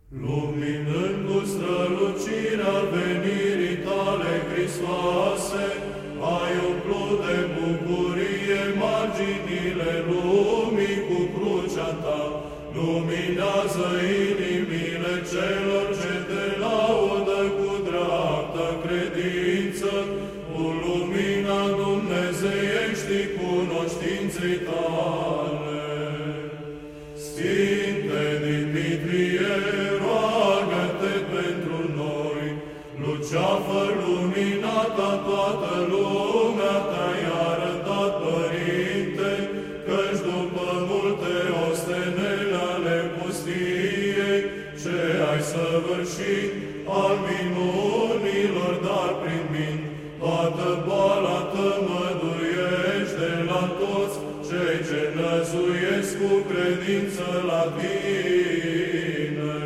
Luminând cu strălucirea venirii tale, Hristoase, ai umplut de bucurie marginile lumii cu crucea ta. Luminează inimile celor ce te laudă cu dreaptă credință, cu lumina dumnezeieștii cunoștinței tale. Sfinte Dimitrie, roagă-te pentru noi, luceafăr luminata, toată lumea te-ai arătat, Părinte, căci după multe ostenele ale pustiei, ce ai săvârșit al minunilor, dar primind toată boala tămăduiești de la toți cei ce năzuiesc cu credință la tine.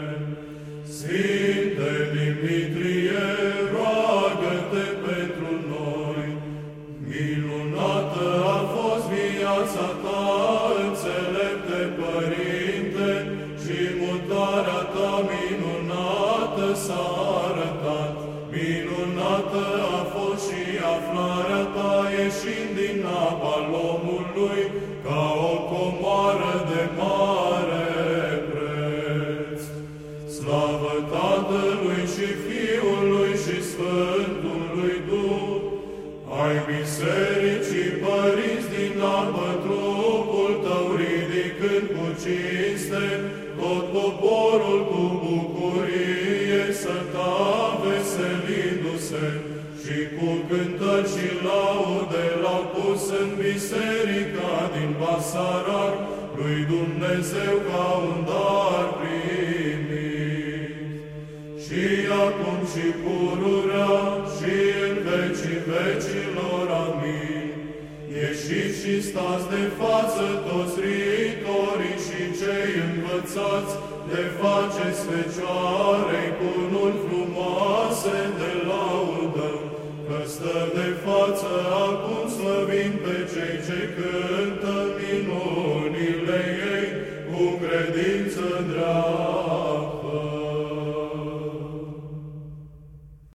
Sfinte Dimitrie, roagă-te pentru noi. Minunată a fost viața ta, înțelepte Părinte, și mutarea ta minunată s-a arătat. Minunată a fost și aflarea ta ieșind din apa lomului, ca o comoară de mare preț. Slavă Tatălui și Fiului și Sfântului Duh, ai bisericii părinți din apă trupul tău ridicând cu cinste, tot poporul cu bucurie să ta veselindu-se, și cu cântări și laude l-au pus în biserica din Basarab lui Dumnezeu ca un dar primit. Și acum și pururea și în vecii vecilor, amin. Ieșiți și stați de față toți ritorii și cei învățați de faceți fecioare